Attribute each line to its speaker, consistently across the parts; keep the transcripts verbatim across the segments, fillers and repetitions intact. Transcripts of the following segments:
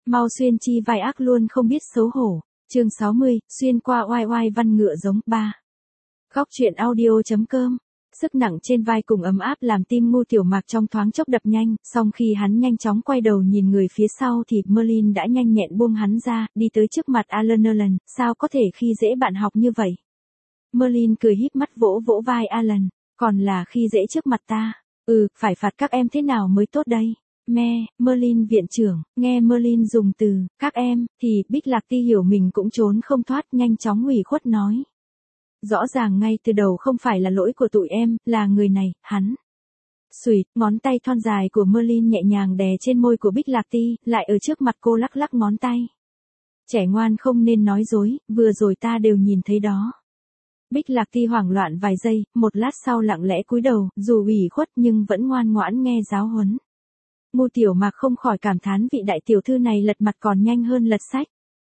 Speaker 1: Mau xuyên chi vai ác luôn không biết xấu hổ. Chương sáu mươi, xuyên qua oai oai văn ngựa giống ba. Góc truyện audio.com. Sức nặng trên vai cùng ấm áp làm tim Ngưu Tiểu Mạc trong thoáng chốc đập nhanh, song khi hắn nhanh chóng quay đầu nhìn người phía sau thì Merlin đã nhanh nhẹn buông hắn ra, đi tới trước mặt Alan. Alan, sao có thể khi dễ bạn học như vậy? Merlin cười híp mắt vỗ vỗ vai Alan, còn là khi dễ trước mặt ta. Ừ, phải phạt các em thế nào mới tốt đây? Me, Merlin viện trưởng, nghe Merlin dùng từ, các em, thì Bích Lạc Ti hiểu mình cũng trốn không thoát, nhanh chóng ủy khuất nói. Rõ ràng ngay từ đầu không phải là lỗi của tụi em, là người này, hắn. Xùi, ngón tay thon dài của Merlin nhẹ nhàng đè trên môi của Bích Lạc Ti, lại ở trước mặt cô lắc lắc ngón tay. Trẻ ngoan không nên nói dối, vừa rồi ta đều nhìn thấy đó. Bích Lạc Ti hoảng loạn vài giây, một lát sau lặng lẽ cúi đầu, dù ủy khuất nhưng vẫn ngoan ngoãn nghe giáo huấn. Ngưu Tiểu Mạc không khỏi cảm thán vị đại tiểu thư này lật mặt còn nhanh hơn lật sách.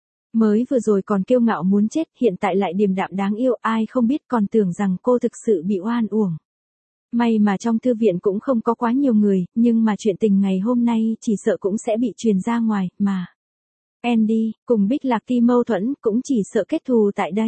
Speaker 1: Mới vừa rồi còn kiêu ngạo muốn chết, hiện tại lại điềm đạm đáng yêu, ai không biết còn tưởng rằng cô thực sự bị oan uổng. May mà trong thư viện cũng không có quá nhiều người, nhưng mà chuyện tình ngày hôm nay chỉ sợ cũng sẽ bị truyền ra ngoài, mà. Andy, cùng Bích Lạc Ti mâu thuẫn, cũng chỉ sợ kết thù tại đây.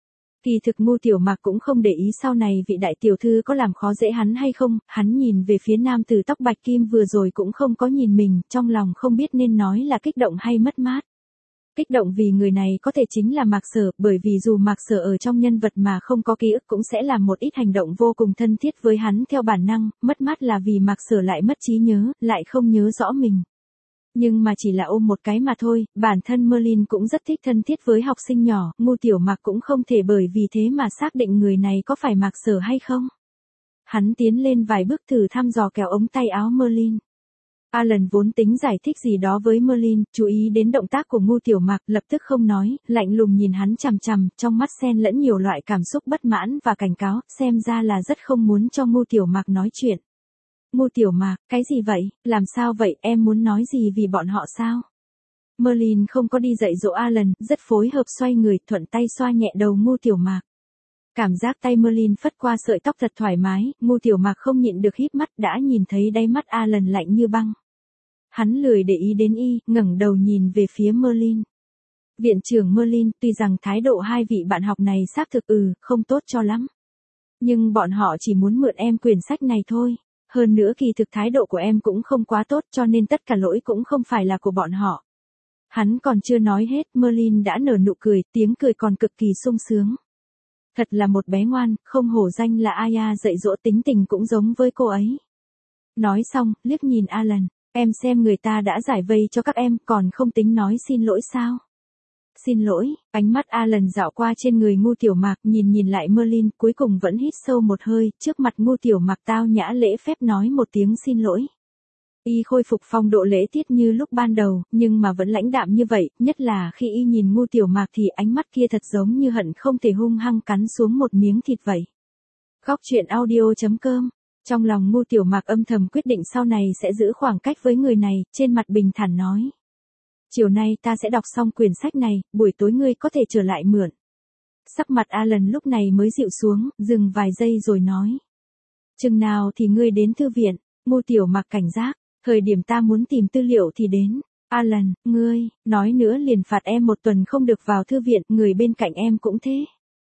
Speaker 1: Kỳ thực Ngưu Tiểu Mạc cũng không để ý sau này vị đại tiểu thư có làm khó dễ hắn hay không, hắn nhìn về phía nam tử tóc bạch kim vừa rồi cũng không có nhìn mình, trong lòng không biết nên nói là kích động hay mất mát. Kích động vì người này có thể chính là Mạc Sở, bởi vì dù Mạc Sở ở trong nhân vật mà không có ký ức cũng sẽ làm một ít hành động vô cùng thân thiết với hắn theo bản năng, mất mát là vì Mạc Sở lại mất trí nhớ, lại không nhớ rõ mình. Nhưng mà chỉ là ôm một cái mà thôi, bản thân Merlin cũng rất thích thân thiết với học sinh nhỏ, Ngưu Tiểu Mạc cũng không thể bởi vì thế mà xác định người này có phải Mạc Sở hay không. Hắn tiến lên vài bước thử thăm dò kéo ống tay áo Merlin. Alan vốn tính giải thích gì đó với Merlin, chú ý đến động tác của Ngưu Tiểu Mạc, lập tức không nói, lạnh lùng nhìn hắn chằm chằm, trong mắt xen lẫn nhiều loại cảm xúc bất mãn và cảnh cáo, xem ra là rất không muốn cho Ngưu Tiểu Mạc nói chuyện. Ngưu Tiểu Mạc, cái gì vậy, làm sao vậy, em muốn nói gì vì bọn họ sao? Merlin không có đi dạy dỗ Alan, rất phối hợp xoay người, thuận tay xoa nhẹ đầu Ngưu Tiểu Mạc. Cảm giác tay Merlin phất qua sợi tóc thật thoải mái, Ngưu Tiểu Mạc không nhịn được híp mắt, đã nhìn thấy đáy mắt Alan lạnh như băng. Hắn lười để ý đến y, ngẩng đầu nhìn về phía Merlin. Viện trưởng Merlin, tuy rằng thái độ hai vị bạn học này xác thực ừ, không tốt cho lắm. Nhưng bọn họ chỉ muốn mượn em quyển sách này thôi. Hơn nữa kỳ thực thái độ của em cũng không quá tốt cho nên tất cả lỗi cũng không phải là của bọn họ. Hắn còn chưa nói hết, Merlin đã nở nụ cười, tiếng cười còn cực kỳ sung sướng. Thật là một bé ngoan, không hổ danh là Aya dạy dỗ, tính tình cũng giống với cô ấy. Nói xong, liếc nhìn Alan, em xem người ta đã giải vây cho các em, còn không tính nói xin lỗi sao? Xin lỗi, ánh mắt Alan dạo qua trên người Ngưu Tiểu Mạc, nhìn nhìn lại Merlin, cuối cùng vẫn hít sâu một hơi, trước mặt Ngưu Tiểu Mạc tao nhã lễ phép nói một tiếng xin lỗi. Y khôi phục phong độ lễ tiết như lúc ban đầu, nhưng mà vẫn lãnh đạm như vậy, nhất là khi y nhìn Ngưu Tiểu Mạc thì ánh mắt kia thật giống như hận không thể hung hăng cắn xuống một miếng thịt vậy. Góc truyện audio.com. Trong lòng Ngưu Tiểu Mạc âm thầm quyết định sau này sẽ giữ khoảng cách với người này, trên mặt bình thản nói. Chiều nay ta sẽ đọc xong quyển sách này, buổi tối ngươi có thể trở lại mượn. Sắc mặt Alan lúc này mới dịu xuống, dừng vài giây rồi nói. Chừng nào thì ngươi đến thư viện, Ngưu Tiểu Mạc cảnh giác, thời điểm ta muốn tìm tư liệu thì đến. Alan, ngươi, nói nữa liền phạt em một tuần không được vào thư viện, người bên cạnh em cũng thế.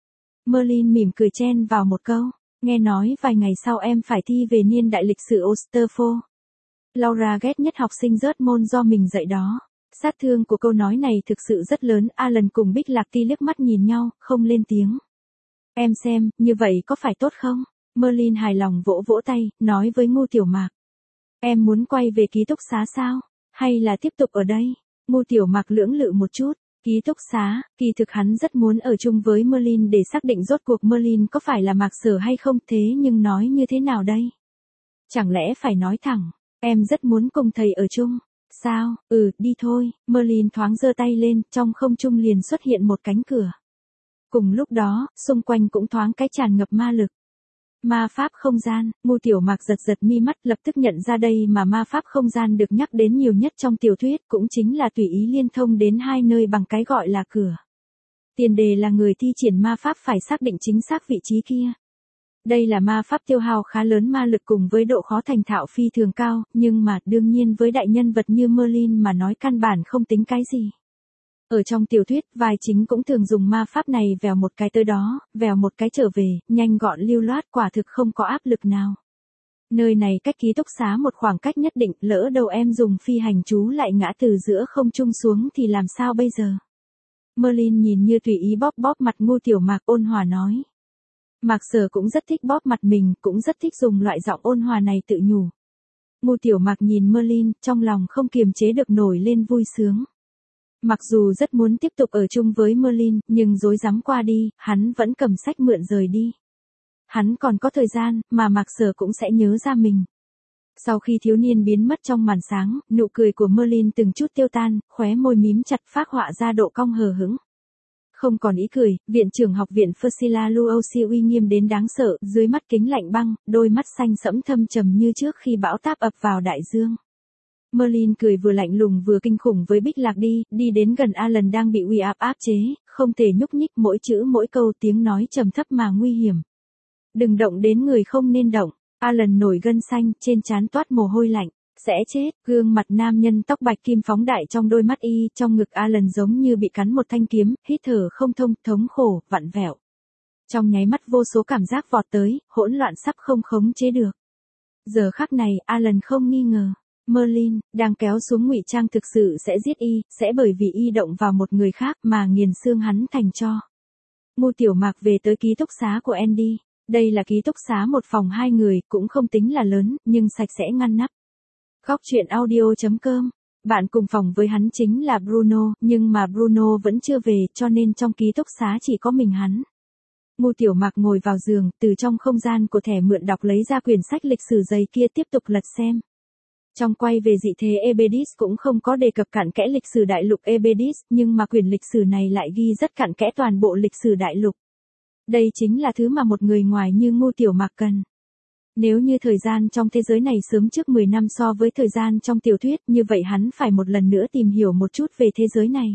Speaker 1: Merlin mỉm cười chen vào một câu, nghe nói vài ngày sau em phải thi về niên đại lịch sử Osterford. Laura ghét nhất học sinh rớt môn do mình dạy đó. Sát thương của câu nói này thực sự rất lớn, Alan cùng Bích Lạc Ti liếc mắt nhìn nhau, không lên tiếng. Em xem, như vậy có phải tốt không? Merlin hài lòng vỗ vỗ tay, nói với Ngưu Tiểu Mạc. Em muốn quay về ký túc xá sao? Hay là tiếp tục ở đây? Ngưu Tiểu Mạc lưỡng lự một chút, ký túc xá, kỳ thực hắn rất muốn ở chung với Merlin để xác định rốt cuộc Merlin có phải là Mạc Sở hay không, thế nhưng nói như thế nào đây? Chẳng lẽ phải nói thẳng, em rất muốn cùng thầy ở chung. Sao, ừ, đi thôi, Merlin thoáng giơ tay lên, trong không trung liền xuất hiện một cánh cửa. Cùng lúc đó, xung quanh cũng thoáng cái tràn ngập ma lực. Ma pháp không gian, Ngưu Tiểu Mạc giật giật mi mắt, lập tức nhận ra đây mà ma pháp không gian được nhắc đến nhiều nhất trong tiểu thuyết, cũng chính là tùy ý liên thông đến hai nơi bằng cái gọi là cửa. Tiền đề là người thi triển ma pháp phải xác định chính xác vị trí kia. Đây là ma pháp tiêu hao khá lớn ma lực cùng với độ khó thành thạo phi thường cao, nhưng mà đương nhiên với đại nhân vật như Merlin mà nói căn bản không tính cái gì. Ở trong tiểu thuyết, vai chính cũng thường dùng ma pháp này vèo một cái tới đó, vèo một cái trở về, nhanh gọn lưu loát quả thực không có áp lực nào. Nơi này cách ký túc xá một khoảng cách nhất định, lỡ đầu em dùng phi hành chú lại ngã từ giữa không trung xuống thì làm sao bây giờ? Merlin nhìn như tùy ý bóp bóp mặt Ngô Tiểu Mạc ôn hòa nói. Mạc Sở cũng rất thích bóp mặt mình, cũng rất thích dùng loại giọng ôn hòa này tự nhủ. Ngô Tiểu Mạc nhìn Merlin, trong lòng không kiềm chế được nổi lên vui sướng. Mặc dù rất muốn tiếp tục ở chung với Merlin, nhưng dối dám qua đi, hắn vẫn cầm sách mượn rời đi. Hắn còn có thời gian, mà Mạc Sở cũng sẽ nhớ ra mình. Sau khi thiếu niên biến mất trong màn sáng, nụ cười của Merlin từng chút tiêu tan, khóe môi mím chặt phác họa ra độ cong hờ hững. Không còn ý cười, viện trưởng học viện Fursila Luosi uy nghiêm đến đáng sợ, dưới mắt kính lạnh băng, đôi mắt xanh sẫm thâm trầm như trước khi bão táp ập vào đại dương. Merlin cười vừa lạnh lùng vừa kinh khủng với Bích Lạc đi, đi đến gần Alan đang bị uy áp áp chế, không thể nhúc nhích, mỗi chữ mỗi câu tiếng nói trầm thấp mà nguy hiểm. Đừng động đến người không nên động. Alan nổi gân xanh, trên trán toát mồ hôi lạnh. Sẽ chết. Gương mặt nam nhân tóc bạch kim phóng đại trong đôi mắt y, trong ngực Alan giống như bị cắn một thanh kiếm, hít thở không thông, thống khổ, vặn vẹo. Trong nháy mắt vô số cảm giác vọt tới, hỗn loạn sắp không khống chế được. Giờ khắc này, Alan không nghi ngờ. Merlin, đang kéo xuống ngụy trang thực sự sẽ giết y, sẽ bởi vì y động vào một người khác mà nghiền xương hắn thành tro. Ngô Tiểu Mạc về tới ký túc xá của Andy. Đây là ký túc xá một phòng hai người, cũng không tính là lớn, nhưng sạch sẽ ngăn nắp. Góc truyện audio chấm com. Bạn cùng phòng với hắn chính là Bruno, nhưng mà Bruno vẫn chưa về, cho nên trong ký túc xá chỉ có mình hắn. Ngô Tiểu Mạc ngồi vào giường, từ trong không gian của thẻ mượn đọc lấy ra quyển sách lịch sử dày kia tiếp tục lật xem. Trong quay về dị thế Ebedis cũng không có đề cập cặn kẽ lịch sử đại lục Ebedis, nhưng mà quyển lịch sử này lại ghi rất cặn kẽ toàn bộ lịch sử đại lục. Đây chính là thứ mà một người ngoài như Ngô Tiểu Mạc cần. Nếu như thời gian trong thế giới này sớm trước mười năm so với thời gian trong tiểu thuyết, như vậy hắn phải một lần nữa tìm hiểu một chút về thế giới này.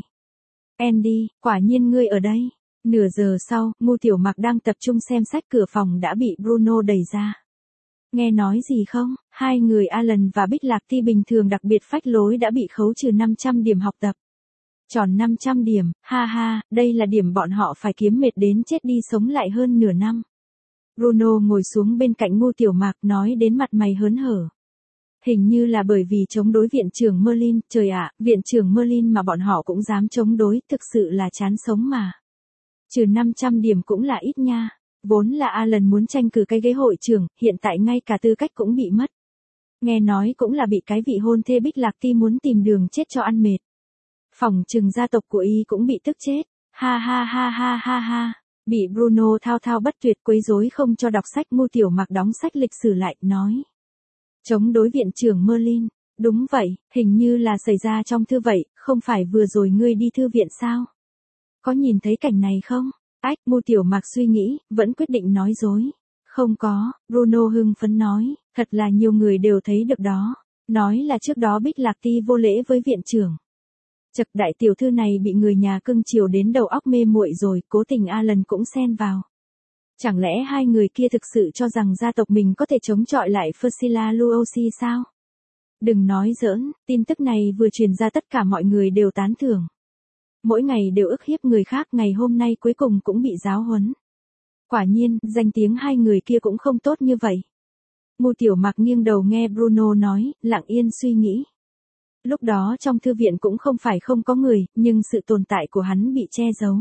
Speaker 1: Andy, quả nhiên ngươi ở đây. Nửa giờ sau, Ngô Tiểu Mạc đang tập trung xem sách, cửa phòng đã bị Bruno đẩy ra. Nghe nói gì không? Hai người Alan và Bích Lạc Ti bình thường đặc biệt phách lối đã bị khấu trừ năm trăm điểm học tập. Tròn năm trăm điểm, ha ha, đây là điểm bọn họ phải kiếm mệt đến chết đi sống lại hơn nửa năm. Bruno ngồi xuống bên cạnh Ngô Tiểu Mạc nói đến mặt mày hớn hở. Hình như là bởi vì chống đối viện trưởng Merlin, trời ạ, viện trưởng Merlin mà bọn họ cũng dám chống đối, thực sự là chán sống mà. Trừ năm trăm điểm cũng là ít nha. Vốn là Alan muốn tranh cử cái ghế hội trưởng, hiện tại ngay cả tư cách cũng bị mất. Nghe nói cũng là bị cái vị hôn thê Bích Lạc Ti muốn tìm đường chết cho ăn mệt. Phỏng chừng gia tộc của y cũng bị tức chết. Ha ha ha ha ha ha. Bị Bruno thao thao bất tuyệt quấy rối không cho đọc sách. Ngô Tiểu Mạc đóng sách lịch sử lại, nói. Chống đối viện trưởng Merlin. Đúng vậy, hình như là xảy ra trong thư vậy, không phải vừa rồi ngươi đi thư viện sao? Có nhìn thấy cảnh này không? Ách, Ngô Tiểu Mạc suy nghĩ, vẫn quyết định nói dối. Không có, Bruno hưng phấn nói, thật là nhiều người đều thấy được đó. Nói là trước đó Bích Lạc Ti vô lễ với viện trưởng. Chật, đại tiểu thư này bị người nhà cưng chiều đến đầu óc mê muội rồi, cố tình Alan cũng xen vào. Chẳng lẽ hai người kia thực sự cho rằng gia tộc mình có thể chống chọi lại Fursila Luosi sao? Đừng nói giỡn, tin tức này vừa truyền ra tất cả mọi người đều tán thưởng. Mỗi ngày đều ức hiếp người khác, ngày hôm nay cuối cùng cũng bị giáo huấn. Quả nhiên, danh tiếng hai người kia cũng không tốt như vậy. Ngô Tiểu Mạc nghiêng đầu nghe Bruno nói, lặng yên suy nghĩ. Lúc đó trong thư viện cũng không phải không có người, nhưng sự tồn tại của hắn bị che giấu.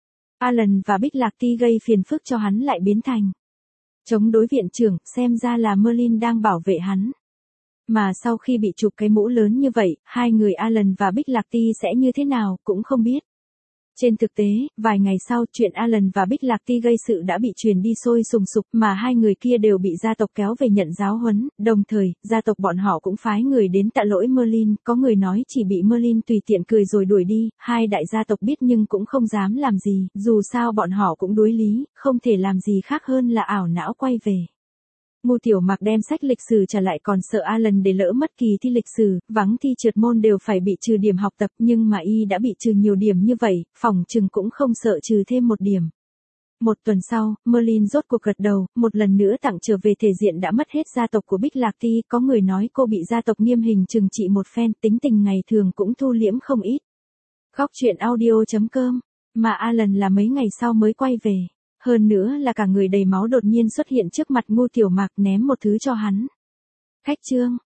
Speaker 1: Alan và Bích Lạc Ti gây phiền phức cho hắn lại biến thành chống đối viện trưởng, xem ra là Merlin đang bảo vệ hắn. Mà sau khi bị chụp cái mũ lớn như vậy, hai người Alan và Bích Lạc Ti sẽ như thế nào, cũng không biết. Trên thực tế, vài ngày sau, chuyện Alan và Bích Lạc Ti gây sự đã bị truyền đi sôi sùng sục, mà hai người kia đều bị gia tộc kéo về nhận giáo huấn, đồng thời, gia tộc bọn họ cũng phái người đến tạ lỗi Merlin, có người nói chỉ bị Merlin tùy tiện cười rồi đuổi đi, hai đại gia tộc biết nhưng cũng không dám làm gì, dù sao bọn họ cũng đối lý, không thể làm gì khác hơn là ảo não quay về. Ngô Tiểu Mạc đem sách lịch sử trả lại, còn sợ Alan để lỡ mất kỳ thi lịch sử, vắng thi trượt môn đều phải bị trừ điểm học tập, nhưng mà y đã bị trừ nhiều điểm như vậy, phỏng chừng cũng không sợ trừ thêm một điểm. Một tuần sau, Merlin rốt cuộc gật đầu, một lần nữa tặng trở về thể diện đã mất hết gia tộc của Bích Lạc Ti, có người nói cô bị gia tộc nghiêm hình trừng trị một phen, tính tình ngày thường cũng thu liễm không ít. Góc truyện audio.com, mà Alan là mấy ngày sau mới quay về, hơn nữa là cả người đầy máu đột nhiên xuất hiện trước mặt Ngô Tiểu Mạc ném một thứ cho hắn. Khách trương,